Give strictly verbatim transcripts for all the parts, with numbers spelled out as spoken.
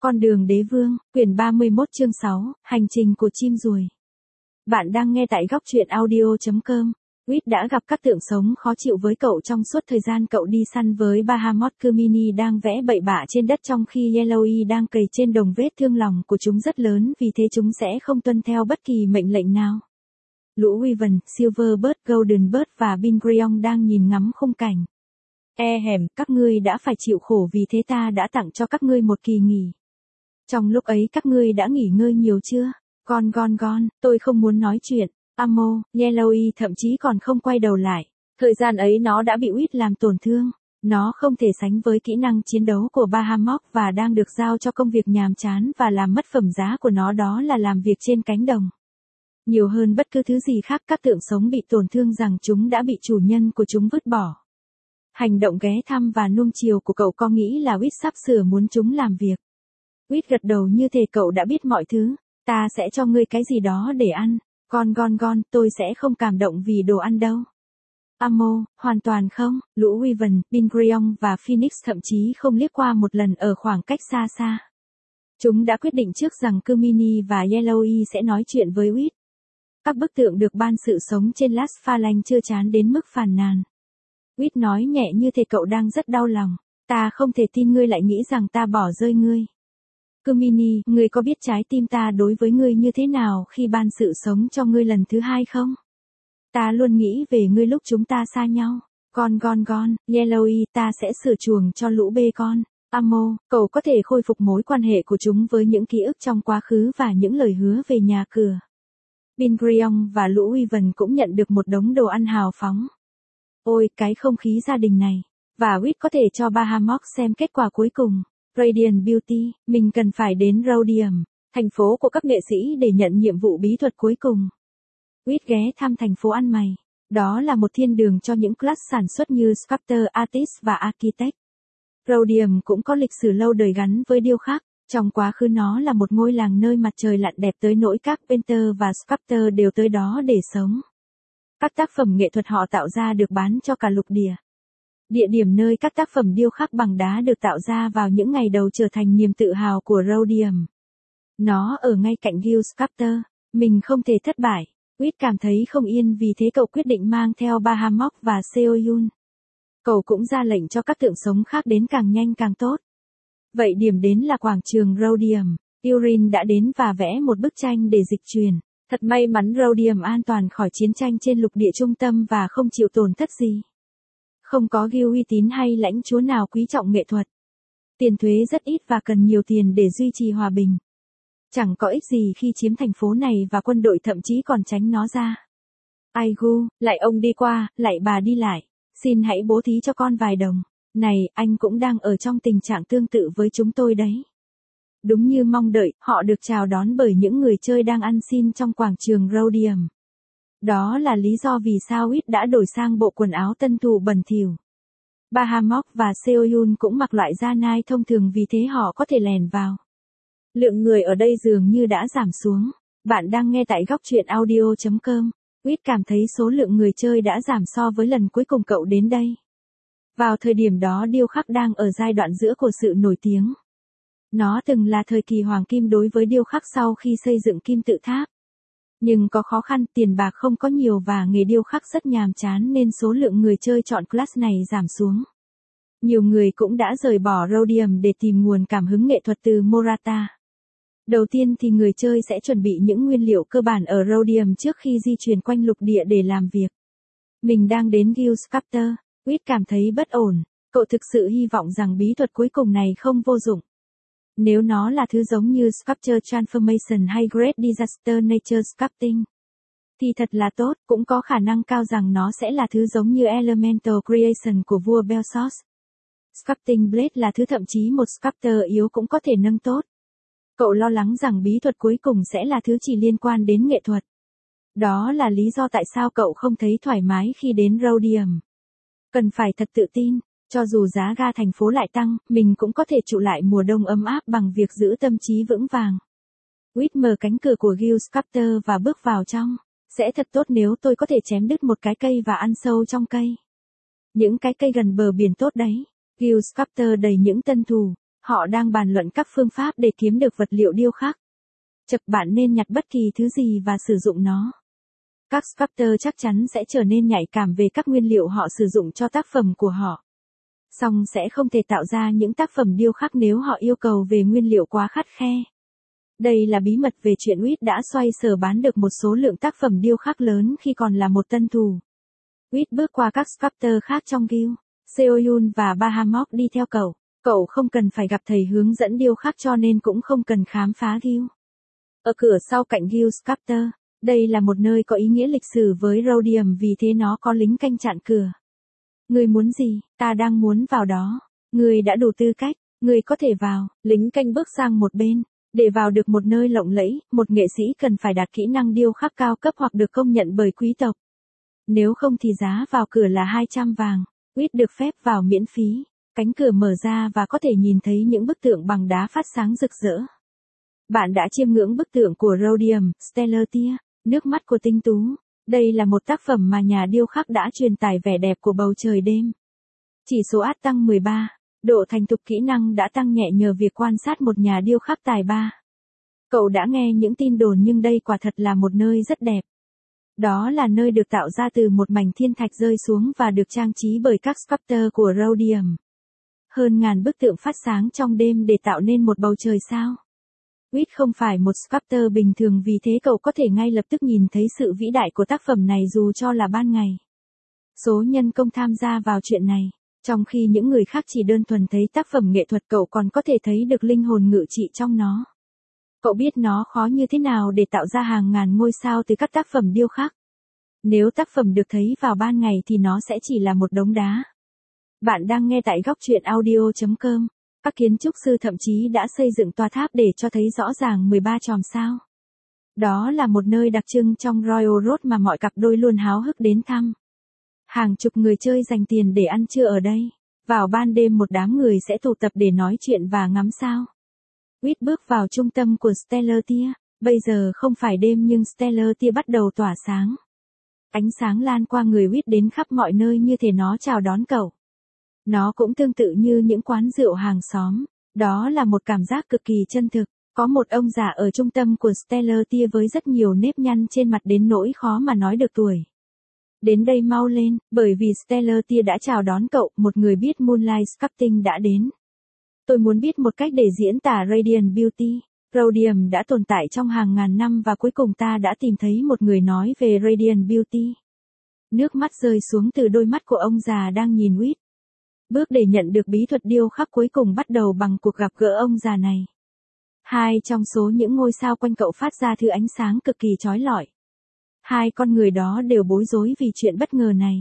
Con đường đế vương, quyển ba mươi mốt chương sáu, hành trình của chim ruồi. Bạn đang nghe tại góc truyện audio chấm com. Whit đã gặp các tượng sống khó chịu với cậu trong suốt thời gian cậu đi săn với Bahamut. Kumini đang vẽ bậy bạ trên đất trong khi Yellowy đang cày trên đồng. Vết thương lòng của chúng rất lớn, vì thế chúng sẽ không tuân theo bất kỳ mệnh lệnh nào. Lũ Wyvern, Silverbird, Goldenbird và Bingriong đang nhìn ngắm khung cảnh. E hèm, các ngươi đã phải chịu khổ, vì thế ta đã tặng cho các ngươi một kỳ nghỉ. Trong lúc ấy các ngươi đã nghỉ ngơi nhiều chưa? Con gon gon, tôi không muốn nói chuyện. Amo, Yellowy thậm chí còn không quay đầu lại. Thời gian ấy nó đã bị Whit làm tổn thương. Nó không thể sánh với kỹ năng chiến đấu của Bahamut và đang được giao cho công việc nhàm chán và làm mất phẩm giá của nó, đó là làm việc trên cánh đồng. Nhiều hơn bất cứ thứ gì khác, các tượng sống bị tổn thương rằng chúng đã bị chủ nhân của chúng vứt bỏ. Hành động ghé thăm và nuông chiều của cậu có nghĩ là Whit sắp sửa muốn chúng làm việc. Whit gật đầu như thể cậu đã biết mọi thứ. Ta sẽ cho ngươi cái gì đó để ăn. Con gon gon, tôi sẽ không cảm động vì đồ ăn đâu. Amo, hoàn toàn không. Lũ Wyvern, Bingriong và Phoenix thậm chí không liếc qua một lần ở khoảng cách xa xa. Chúng đã quyết định trước rằng Kumini và Yellowy sẽ nói chuyện với Whit. Các bức tượng được ban sự sống trên Las Phalanx chưa chán đến mức phàn nàn. Whit nói nhẹ như thể cậu đang rất đau lòng. Ta không thể tin ngươi lại nghĩ rằng ta bỏ rơi ngươi. Kumini, ngươi có biết trái tim ta đối với ngươi như thế nào khi ban sự sống cho ngươi lần thứ hai không? Ta luôn nghĩ về ngươi lúc chúng ta xa nhau. Con gon gon, Yellowy, ta sẽ sửa chuồng cho lũ bê con. Amo, cậu có thể khôi phục mối quan hệ của chúng với những ký ức trong quá khứ và những lời hứa về nhà cửa. Bingriong và lũ Wyvern cũng nhận được một đống đồ ăn hào phóng. Ôi, cái không khí gia đình này. Và Whit có thể cho Bahamut xem kết quả cuối cùng. Radiant Beauty, mình cần phải đến Rhodium, thành phố của các nghệ sĩ, để nhận nhiệm vụ bí thuật cuối cùng. Whit ghé thăm thành phố ăn mày. Đó là một thiên đường cho những class sản xuất như Sculptor, Artist và Architect. Rhodium cũng có lịch sử lâu đời gắn với điêu khắc. Trong quá khứ nó là một ngôi làng nơi mặt trời lặn đẹp tới nỗi các painter và sculptor đều tới đó để sống. Các tác phẩm nghệ thuật họ tạo ra được bán cho cả lục địa. Địa điểm nơi các tác phẩm điêu khắc bằng đá được tạo ra vào những ngày đầu trở thành niềm tự hào của Rhodium. Nó ở ngay cạnh Guild Sculptor. Mình không thể thất bại. Whit cảm thấy không yên, vì thế cậu quyết định mang theo Bahamut và Seoyun. Cậu cũng ra lệnh cho các tượng sống khác đến càng nhanh càng tốt. Vậy điểm đến là quảng trường Rhodium. Urin đã đến và vẽ một bức tranh để dịch truyền. Thật may mắn Rhodium an toàn khỏi chiến tranh trên lục địa trung tâm và không chịu tổn thất gì. Không có guild uy tín hay lãnh chúa nào quý trọng nghệ thuật. Tiền thuế rất ít và cần nhiều tiền để duy trì hòa bình. Chẳng có ích gì khi chiếm thành phố này và quân đội thậm chí còn tránh nó ra. Aigu, lại ông đi qua, lại bà đi lại. Xin hãy bố thí cho con vài đồng. Này, anh cũng đang ở trong tình trạng tương tự với chúng tôi đấy. Đúng như mong đợi, họ được chào đón bởi những người chơi đang ăn xin trong quảng trường Rhodium. Đó là lý do vì sao Whit đã đổi sang bộ quần áo tân thủ bẩn thỉu. Bahamut và Seoyun cũng mặc loại da nai thông thường, vì thế họ có thể lèn vào. Lượng người ở đây dường như đã giảm xuống. Bạn đang nghe tại góc truyện audio chấm com. Whit cảm thấy số lượng người chơi đã giảm so với lần cuối cùng cậu đến đây. Vào thời điểm đó điêu khắc đang ở giai đoạn giữa của sự nổi tiếng. Nó từng là thời kỳ hoàng kim đối với điêu khắc sau khi xây dựng kim tự tháp. Nhưng có khó khăn, tiền bạc không có nhiều và nghề điêu khắc rất nhàm chán, nên số lượng người chơi chọn class này giảm xuống. Nhiều người cũng đã rời bỏ Rhodium để tìm nguồn cảm hứng nghệ thuật từ Morata. Đầu tiên thì người chơi sẽ chuẩn bị những nguyên liệu cơ bản ở Rhodium trước khi di chuyển quanh lục địa để làm việc. Mình đang đến Guild Sculptor. Whit cảm thấy bất ổn. Cậu thực sự hy vọng rằng bí thuật cuối cùng này không vô dụng. Nếu nó là thứ giống như Sculpture Transformation hay Great Disaster Nature Sculpting, thì thật là tốt. Cũng có khả năng cao rằng nó sẽ là thứ giống như Elemental Creation của vua Belsos. Sculpting Blade là thứ thậm chí một sculptor yếu cũng có thể nâng tốt. Cậu lo lắng rằng bí thuật cuối cùng sẽ là thứ chỉ liên quan đến nghệ thuật. Đó là lý do tại sao cậu không thấy thoải mái khi đến Rhodium. Cần phải thật tự tin. Cho dù giá ga thành phố lại tăng, mình cũng có thể trụ lại mùa đông ấm áp bằng việc giữ tâm trí vững vàng. Whit mở cánh cửa của Guild Sculptor và bước vào trong. Sẽ thật tốt nếu tôi có thể chém đứt một cái cây và ăn sâu trong cây. Những cái cây gần bờ biển tốt đấy. Guild Sculptor đầy những tân thủ. Họ đang bàn luận các phương pháp để kiếm được vật liệu điêu khắc. Chật, bạn nên nhặt bất kỳ thứ gì và sử dụng nó. Các sculptor chắc chắn sẽ trở nên nhạy cảm về các nguyên liệu họ sử dụng cho tác phẩm của họ. Song sẽ không thể tạo ra những tác phẩm điêu khắc nếu họ yêu cầu về nguyên liệu quá khắt khe. Đây là bí mật về chuyện Witt đã xoay sở bán được một số lượng tác phẩm điêu khắc lớn khi còn là một tân thủ. Witt bước qua các sculptor khác trong guild, Seoyun và Bahamut đi theo cậu. Cậu không cần phải gặp thầy hướng dẫn điêu khắc cho nên cũng không cần khám phá guild. Ở cửa sau cạnh guild sculptor, đây là một nơi có ý nghĩa lịch sử với Rhodium vì thế nó có lính canh chặn cửa. Người muốn gì? Ta đang muốn vào đó. Người đã đủ tư cách, người có thể vào. Lính canh bước sang một bên. Để vào được một nơi lộng lẫy, một nghệ sĩ cần phải đạt kỹ năng điêu khắc cao cấp hoặc được công nhận bởi quý tộc. Nếu không thì giá vào cửa là hai trăm vàng. Witt được phép vào miễn phí. Cánh cửa mở ra và có thể nhìn thấy những bức tượng bằng đá phát sáng rực rỡ. Bạn đã chiêm ngưỡng bức tượng của Rhodium, Stellar Tear, nước mắt của tinh tú. Đây là một tác phẩm mà nhà điêu khắc đã truyền tải vẻ đẹp của bầu trời đêm. Chỉ số át tăng mười ba, độ thành thục kỹ năng đã tăng nhẹ nhờ việc quan sát một nhà điêu khắc tài ba. Cậu đã nghe những tin đồn nhưng đây quả thật là một nơi rất đẹp. Đó là nơi được tạo ra từ một mảnh thiên thạch rơi xuống và được trang trí bởi các sculptor của Rhodium. Hơn ngàn bức tượng phát sáng trong đêm để tạo nên một bầu trời sao. Witt không phải một sculptor bình thường vì thế cậu có thể ngay lập tức nhìn thấy sự vĩ đại của tác phẩm này dù cho là ban ngày. Số nhân công tham gia vào chuyện này, trong khi những người khác chỉ đơn thuần thấy tác phẩm nghệ thuật cậu còn có thể thấy được linh hồn ngự trị trong nó. Cậu biết nó khó như thế nào để tạo ra hàng ngàn ngôi sao từ các tác phẩm điêu khắc. Nếu tác phẩm được thấy vào ban ngày thì nó sẽ chỉ là một đống đá. Bạn đang nghe tại góc truyện audio chấm com. Các kiến trúc sư thậm chí đã xây dựng tòa tháp để cho thấy rõ ràng mười ba chòm sao. Đó là một nơi đặc trưng trong Royal Road mà mọi cặp đôi luôn háo hức đến thăm. Hàng chục người chơi dành tiền để ăn trưa ở đây. Vào ban đêm một đám người sẽ tụ tập để nói chuyện và ngắm sao. Witt bước vào trung tâm của Stellar Tear. Bây giờ không phải đêm nhưng Stellar Tear bắt đầu tỏa sáng. Ánh sáng lan qua người Witt đến khắp mọi nơi như thể nó chào đón cậu. Nó cũng tương tự như những quán rượu hàng xóm. Đó là một cảm giác cực kỳ chân thực. Có một ông già ở trung tâm của Stellar Tear với rất nhiều nếp nhăn trên mặt đến nỗi khó mà nói được tuổi. Đến đây mau lên, bởi vì Stellar Tear đã chào đón cậu, một người biết Moonlight Sculpting đã đến. Tôi muốn biết một cách để diễn tả Radiant Beauty. Rhodium đã tồn tại trong hàng ngàn năm và cuối cùng ta đã tìm thấy một người nói về Radiant Beauty. Nước mắt rơi xuống từ đôi mắt của ông già đang nhìn Witt. Bước để nhận được bí thuật điêu khắc cuối cùng bắt đầu bằng cuộc gặp gỡ ông già này. Hai trong số những ngôi sao quanh cậu phát ra thứ ánh sáng cực kỳ chói lọi. Hai con người đó đều bối rối vì chuyện bất ngờ này.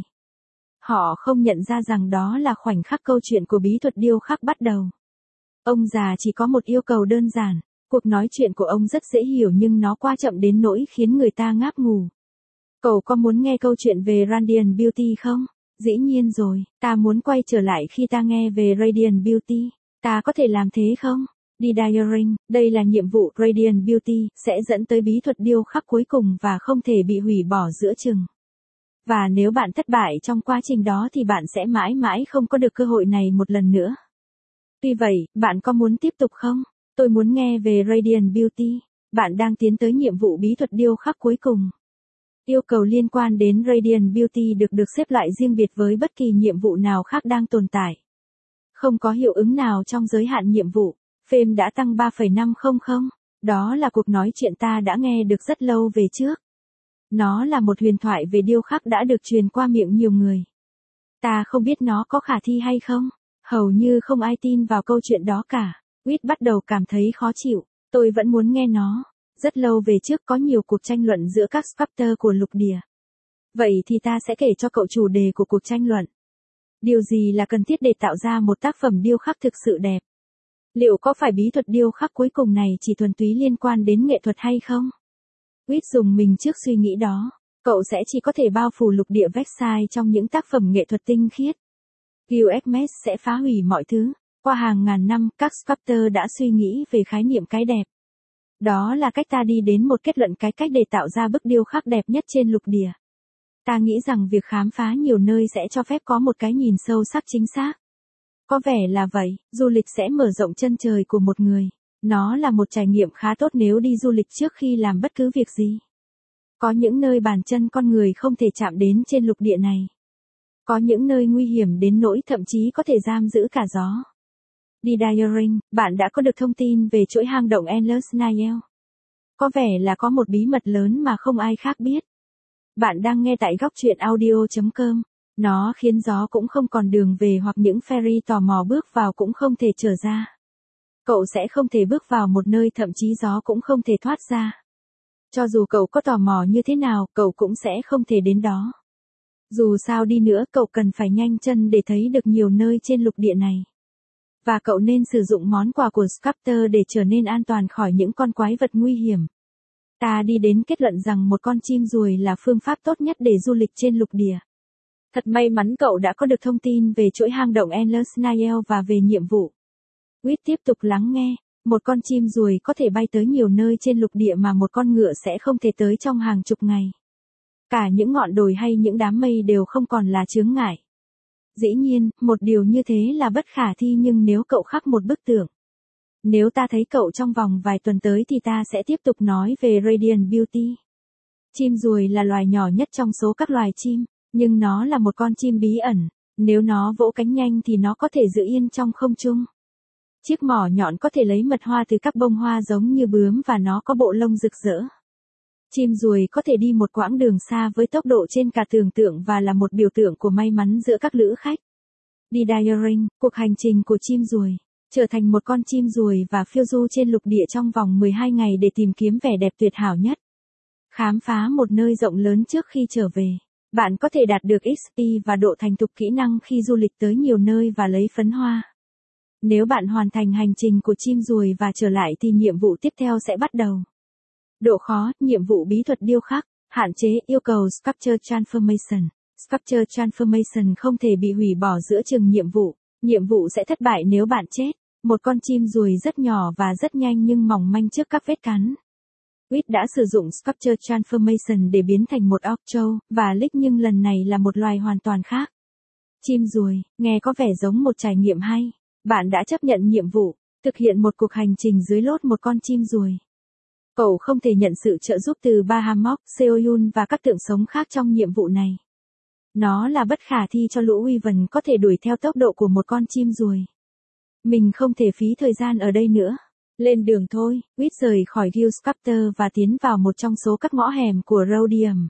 Họ không nhận ra rằng đó là khoảnh khắc câu chuyện của bí thuật điêu khắc bắt đầu. Ông già chỉ có một yêu cầu đơn giản. Cuộc nói chuyện của ông rất dễ hiểu nhưng nó quá chậm đến nỗi khiến người ta ngáp ngủ. Cậu có muốn nghe câu chuyện về Radiant Beauty không? Dĩ nhiên rồi, ta muốn quay trở lại khi ta nghe về Radiant Beauty. Ta có thể làm thế không? Đi Diaring, đây là nhiệm vụ Radiant Beauty, sẽ dẫn tới bí thuật điêu khắc cuối cùng và không thể bị hủy bỏ giữa chừng. Và nếu bạn thất bại trong quá trình đó thì bạn sẽ mãi mãi không có được cơ hội này một lần nữa. Tuy vậy, bạn có muốn tiếp tục không? Tôi muốn nghe về Radiant Beauty. Bạn đang tiến tới nhiệm vụ bí thuật điêu khắc cuối cùng. Yêu cầu liên quan đến Radiant Beauty được được xếp loại riêng biệt với bất kỳ nhiệm vụ nào khác đang tồn tại. Không có hiệu ứng nào trong giới hạn nhiệm vụ. Fame đã tăng ba phẩy năm không không. Đó là cuộc nói chuyện ta đã nghe được rất lâu về trước. Nó là một huyền thoại về điêu khắc đã được truyền qua miệng nhiều người. Ta không biết nó có khả thi hay không. Hầu như không ai tin vào câu chuyện đó cả. Witt bắt đầu cảm thấy khó chịu. Tôi vẫn muốn nghe nó. Rất lâu về trước có nhiều cuộc tranh luận giữa các sculptor của lục địa. Vậy thì ta sẽ kể cho cậu chủ đề của cuộc tranh luận. Điều gì là cần thiết để tạo ra một tác phẩm điêu khắc thực sự đẹp? Liệu có phải bí thuật điêu khắc cuối cùng này chỉ thuần túy liên quan đến nghệ thuật hay không? Witt dùng mình trước suy nghĩ đó. Cậu sẽ chỉ có thể bao phủ lục địa Versailles trong những tác phẩm nghệ thuật tinh khiết. Gilgamesh sẽ phá hủy mọi thứ. Qua hàng ngàn năm, các sculptor đã suy nghĩ về khái niệm cái đẹp. Đó là cách ta đi đến một kết luận cái cách để tạo ra bức điêu khắc đẹp nhất trên lục địa. Ta nghĩ rằng việc khám phá nhiều nơi sẽ cho phép có một cái nhìn sâu sắc chính xác. Có vẻ là vậy, du lịch sẽ mở rộng chân trời của một người. Nó là một trải nghiệm khá tốt nếu đi du lịch trước khi làm bất cứ việc gì. Có những nơi bàn chân con người không thể chạm đến trên lục địa này. Có những nơi nguy hiểm đến nỗi thậm chí có thể giam giữ cả gió. Đi Diaring, bạn đã có được thông tin về chuỗi hang động Endless Nile. Có vẻ là có một bí mật lớn mà không ai khác biết. Bạn đang nghe tại góc truyện audio chấm com. Nó khiến gió cũng không còn đường về hoặc những ferry tò mò bước vào cũng không thể trở ra. Cậu sẽ không thể bước vào một nơi thậm chí gió cũng không thể thoát ra. Cho dù cậu có tò mò như thế nào, cậu cũng sẽ không thể đến đó. Dù sao đi nữa, cậu cần phải nhanh chân để thấy được nhiều nơi trên lục địa này. Và cậu nên sử dụng món quà của Sculptor để trở nên an toàn khỏi những con quái vật nguy hiểm. Ta đi đến kết luận rằng một con chim ruồi là phương pháp tốt nhất để du lịch trên lục địa. Thật may mắn cậu đã có được thông tin về chuỗi hang động Endless Nile và về nhiệm vụ. Quýt tiếp tục lắng nghe. Một con chim ruồi có thể bay tới nhiều nơi trên lục địa mà một con ngựa sẽ không thể tới trong hàng chục ngày. Cả những ngọn đồi hay những đám mây đều không còn là chướng ngại. Dĩ nhiên, một điều như thế là bất khả thi nhưng nếu cậu khắc một bức tượng. Nếu ta thấy cậu trong vòng vài tuần tới thì ta sẽ tiếp tục nói về Radiant Beauty. Chim ruồi là loài nhỏ nhất trong số các loài chim, nhưng nó là một con chim bí ẩn. Nếu nó vỗ cánh nhanh thì nó có thể giữ yên trong không trung. Chiếc mỏ nhọn có thể lấy mật hoa từ các bông hoa giống như bướm và nó có bộ lông rực rỡ. Chim ruồi có thể đi một quãng đường xa với tốc độ trên cả tưởng tượng và là một biểu tượng của may mắn giữa các lữ khách. Đi Diaring, cuộc hành trình của chim ruồi. Trở thành một con chim ruồi và phiêu du trên lục địa trong vòng mười hai ngày để tìm kiếm vẻ đẹp tuyệt hảo nhất. Khám phá một nơi rộng lớn trước khi trở về. Bạn có thể đạt được ích pê và độ thành thục kỹ năng khi du lịch tới nhiều nơi và lấy phấn hoa. Nếu bạn hoàn thành hành trình của chim ruồi và trở lại thì nhiệm vụ tiếp theo sẽ bắt đầu. Độ khó, nhiệm vụ bí thuật điêu khắc, hạn chế, yêu cầu Sculpture Transformation. Sculpture Transformation không thể bị hủy bỏ giữa chừng nhiệm vụ. Nhiệm vụ sẽ thất bại nếu bạn chết. Một con chim ruồi rất nhỏ và rất nhanh nhưng mỏng manh trước các vết cắn. Quýt đã sử dụng Sculpture Transformation để biến thành một óc trâu và lick nhưng lần này là một loài hoàn toàn khác. Chim ruồi, nghe có vẻ giống một trải nghiệm hay. Bạn đã chấp nhận nhiệm vụ, thực hiện một cuộc hành trình dưới lốt một con chim ruồi. Cậu không thể nhận sự trợ giúp từ Bahamut, Seoyun và các tượng sống khác trong nhiệm vụ này. Nó là bất khả thi cho lũ Wyvern có thể đuổi theo tốc độ của một con chim ruồi. Mình không thể phí thời gian ở đây nữa. Lên đường thôi, Quýt rời khỏi Guild Sculptor và tiến vào một trong số các ngõ hẻm của Rhodium.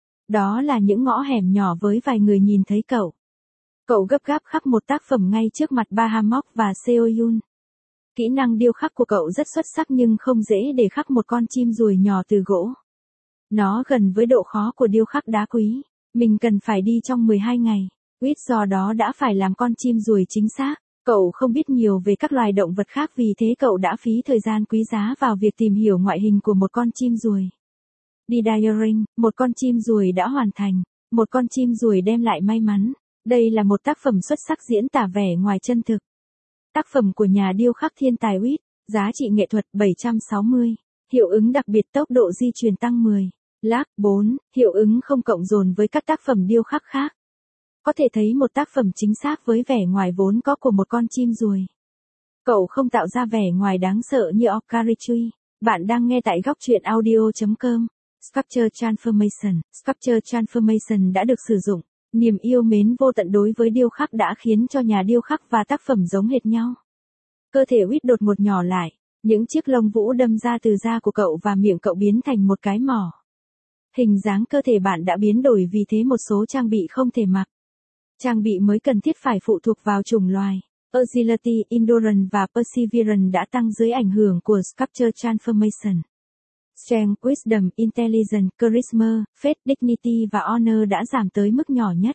Đó là những ngõ hẻm nhỏ với vài người nhìn thấy cậu. Cậu gấp gáp khắc một tác phẩm ngay trước mặt Bahamut và Seoyun. Kỹ năng điêu khắc của cậu rất xuất sắc nhưng không dễ để khắc một con chim ruồi nhỏ từ gỗ. Nó gần với độ khó của điêu khắc đá quý. Mình cần phải đi trong mười hai ngày. Quýt do đó đã phải làm con chim ruồi chính xác. Cậu không biết nhiều về các loài động vật khác vì thế cậu đã phí thời gian quý giá vào việc tìm hiểu ngoại hình của một con chim ruồi. Đi Diaring, một con chim ruồi đã hoàn thành. Một con chim ruồi đem lại may mắn. Đây là một tác phẩm xuất sắc diễn tả vẻ ngoài chân thực. Tác phẩm của nhà điêu khắc thiên tài Quýt, giá trị nghệ thuật bảy trăm sáu mươi, hiệu ứng đặc biệt tốc độ di chuyển tăng mười, lag bốn, hiệu ứng không cộng dồn với các tác phẩm điêu khắc khác. Có thể thấy một tác phẩm chính xác với vẻ ngoài vốn có của một con chim ruồi. Cậu không tạo ra vẻ ngoài đáng sợ như Okarichi. Bạn đang nghe tại góc truyện audio chấm com. Sculpture Transformation. Sculpture Transformation đã được sử dụng. Niềm yêu mến vô tận đối với điêu khắc đã khiến cho nhà điêu khắc và tác phẩm giống hệt nhau. Cơ thể Quýt đột ngột nhỏ lại, những chiếc lông vũ đâm ra từ da của cậu và miệng cậu biến thành một cái mỏ. Hình dáng cơ thể bạn đã biến đổi vì thế một số trang bị không thể mặc. Trang bị mới cần thiết phải phụ thuộc vào chủng loài. Agility, Endurance và Perseverance đã tăng dưới ảnh hưởng của Sculpture Transformation. Strength, Wisdom, Intelligence, Charisma, Faith, Dignity và Honor đã giảm tới mức nhỏ nhất.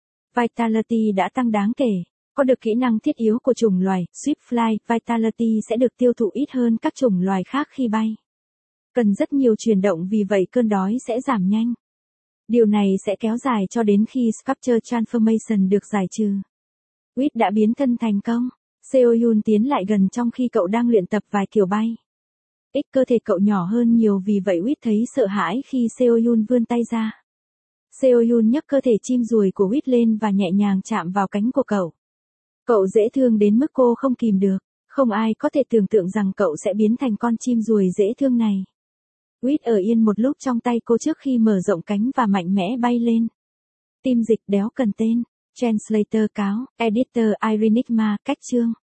Vitality đã tăng đáng kể. Có được kỹ năng thiết yếu của chủng loài, Swift Fly, Vitality sẽ được tiêu thụ ít hơn các chủng loài khác khi bay. Cần rất nhiều chuyển động vì vậy cơn đói sẽ giảm nhanh. Điều này sẽ kéo dài cho đến khi Sculpture Transformation được giải trừ. Quýt đã biến thân thành công. Seoyun tiến lại gần trong khi cậu đang luyện tập vài kiểu bay. Ít cơ thể cậu nhỏ hơn nhiều vì vậy Quýt thấy sợ hãi khi Seoyun vươn tay ra. Seoyun nhấc cơ thể chim ruồi của Quýt lên và nhẹ nhàng chạm vào cánh của cậu. Cậu dễ thương đến mức cô không kìm được. Không ai có thể tưởng tượng rằng cậu sẽ biến thành con chim ruồi dễ thương này. Quýt ở yên một lúc trong tay cô trước khi mở rộng cánh và mạnh mẽ bay lên. Tim dịch đéo cần tên. Translator cáo, Editor Irenigma, cách chương.